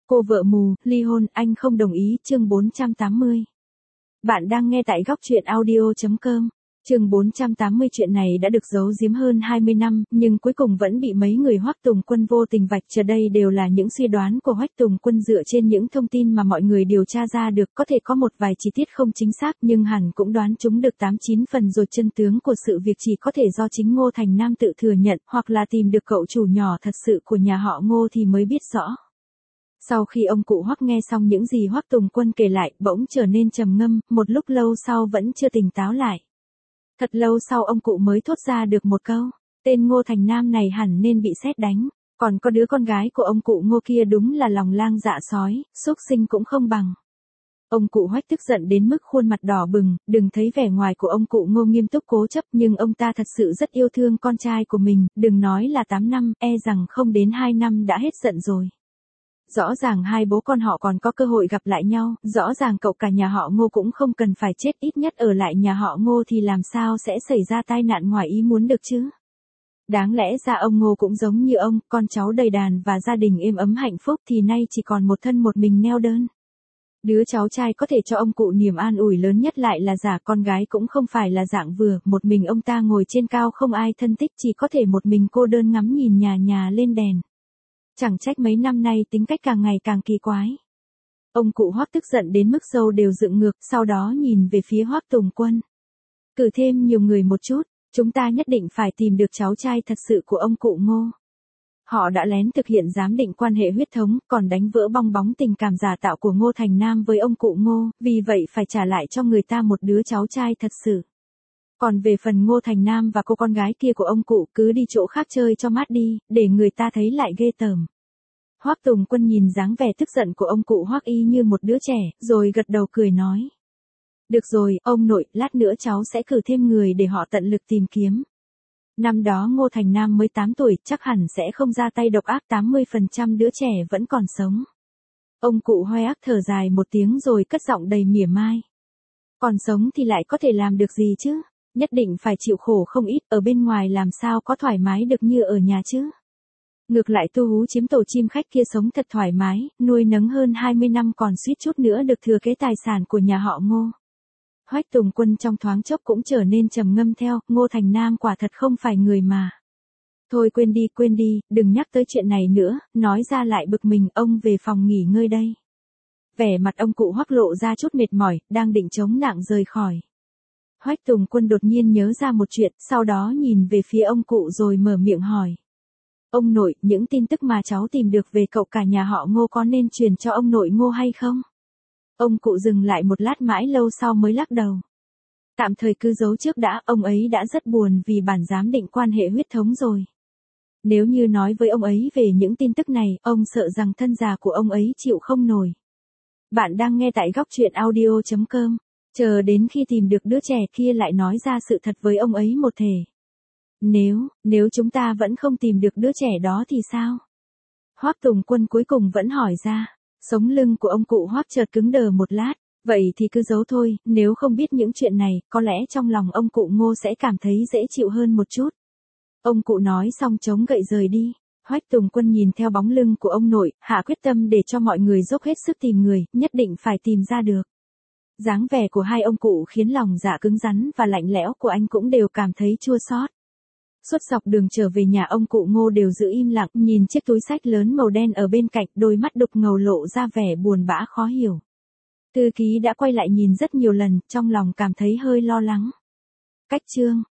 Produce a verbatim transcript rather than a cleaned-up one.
Cô vợ mù, ly hôn, anh không đồng ý, chương bốn trăm tám mươi. Bạn đang nghe tại góc truyện audio chấm com. Chương bốn trăm tám mươi chuyện này đã được giấu giếm hơn hai mươi năm, nhưng cuối cùng vẫn bị mấy người Hoắc Tùng Quân vô tình vạch trần. Đây đều là những suy đoán của Hoắc Tùng Quân dựa trên những thông tin mà mọi người điều tra ra được, có thể có một vài chi tiết không chính xác nhưng hẳn cũng đoán chúng được tám chín phần rồi. Chân tướng của sự việc chỉ có thể do chính Ngô Thành Nam tự thừa nhận, hoặc là tìm được cậu chủ nhỏ thật sự của nhà họ Ngô thì mới biết rõ. Sau khi ông cụ Hoắc nghe xong những gì Hoắc Tùng Quân kể lại, bỗng trở nên trầm ngâm, một lúc lâu sau vẫn chưa tỉnh táo lại. Thật lâu sau ông cụ mới thốt ra được một câu, tên Ngô Thành Nam này hẳn nên bị sét đánh, còn có đứa con gái của ông cụ Ngô kia đúng là lòng lang dạ sói, xúc sinh cũng không bằng. Ông cụ Hoắc tức giận đến mức khuôn mặt đỏ bừng, đừng thấy vẻ ngoài của ông cụ Ngô nghiêm túc cố chấp nhưng ông ta thật sự rất yêu thương con trai của mình, đừng nói là tám năm, e rằng không đến hai năm đã hết giận rồi. Rõ ràng hai bố con họ còn có cơ hội gặp lại nhau, rõ ràng cậu cả nhà họ Ngô cũng không cần phải chết, ít nhất ở lại nhà họ Ngô thì làm sao sẽ xảy ra tai nạn ngoài ý muốn được chứ. Đáng lẽ ra ông Ngô cũng giống như ông, con cháu đầy đàn và gia đình êm ấm hạnh phúc thì nay chỉ còn một thân một mình neo đơn. Đứa cháu trai có thể cho ông cụ niềm an ủi lớn nhất lại là giả, con gái cũng không phải là dạng vừa, một mình ông ta ngồi trên cao không ai thân thích, chỉ có thể một mình cô đơn ngắm nhìn nhà nhà lên đèn. Chẳng trách mấy năm nay tính cách càng ngày càng kỳ quái. Ông cụ Hoắc tức giận đến mức râu đều dựng ngược, sau đó nhìn về phía Hoắc Tùng Quân. Cử thêm nhiều người một chút, chúng ta nhất định phải tìm được cháu trai thật sự của ông cụ Ngô. Họ đã lén thực hiện giám định quan hệ huyết thống, còn đánh vỡ bong bóng tình cảm giả tạo của Ngô Thành Nam với ông cụ Ngô, vì vậy phải trả lại cho người ta một đứa cháu trai thật sự. Còn về phần Ngô Thành Nam và cô con gái kia của ông cụ, cứ đi chỗ khác chơi cho mát đi, để người ta thấy lại ghê tởm. Hoắc Tùng Quân nhìn dáng vẻ tức giận của ông cụ Hoắc y như một đứa trẻ, rồi gật đầu cười nói. Được rồi, ông nội, lát nữa cháu sẽ cử thêm người để họ tận lực tìm kiếm. Năm đó Ngô Thành Nam mới tám tuổi, chắc hẳn sẽ không ra tay độc ác, tám mươi phần trăm đứa trẻ vẫn còn sống. Ông cụ Hoắc thở dài một tiếng rồi cất giọng đầy mỉa mai. Còn sống thì lại có thể làm được gì chứ? Nhất định phải chịu khổ không ít, ở bên ngoài làm sao có thoải mái được như ở nhà chứ. Ngược lại Tu Hú chiếm tổ chim khách kia sống thật thoải mái, nuôi nấng hơn hai mươi năm còn suýt chút nữa được thừa kế tài sản của nhà họ Ngô. Hoắc Tùng Quân trong thoáng chốc cũng trở nên trầm ngâm theo, Ngô Thành Nam quả thật không phải người mà. Thôi quên đi, quên đi, đừng nhắc tới chuyện này nữa, nói ra lại bực mình, ông về phòng nghỉ ngơi đây. Vẻ mặt ông cụ Hoắc lộ ra chút mệt mỏi, đang định chống nặng rời khỏi. Hoắc Tùng Quân đột nhiên nhớ ra một chuyện, sau đó nhìn về phía ông cụ rồi mở miệng hỏi. Ông nội, những tin tức mà cháu tìm được về cậu cả nhà họ Ngô có nên truyền cho ông nội Ngô hay không? Ông cụ dừng lại một lát mãi lâu sau mới lắc đầu. Tạm thời cứ giấu trước đã, ông ấy đã rất buồn vì bản giám định quan hệ huyết thống rồi. Nếu như nói với ông ấy về những tin tức này, ông sợ rằng thân già của ông ấy chịu không nổi. Bạn đang nghe tại góc truyện audio chấm com. Chờ đến khi tìm được đứa trẻ kia lại nói ra sự thật với ông ấy một thể. Nếu, nếu chúng ta vẫn không tìm được đứa trẻ đó thì sao? Hoắc Tùng Quân cuối cùng vẫn hỏi ra. Sống lưng của ông cụ Hoắc chợt cứng đờ một lát. Vậy thì cứ giấu thôi, nếu không biết những chuyện này, có lẽ trong lòng ông cụ Ngô sẽ cảm thấy dễ chịu hơn một chút. Ông cụ nói xong chống gậy rời đi. Hoắc Tùng Quân nhìn theo bóng lưng của ông nội, hạ quyết tâm để cho mọi người dốc hết sức tìm người, nhất định phải tìm ra được. Dáng vẻ của hai ông cụ khiến lòng dạ cứng rắn và lạnh lẽo của anh cũng đều cảm thấy chua xót. Suốt dọc đường trở về nhà ông cụ Ngô đều giữ im lặng, nhìn chiếc túi xách lớn màu đen ở bên cạnh, đôi mắt đục ngầu lộ ra vẻ buồn bã khó hiểu. Thư ký đã quay lại nhìn rất nhiều lần, trong lòng cảm thấy hơi lo lắng. Cách chương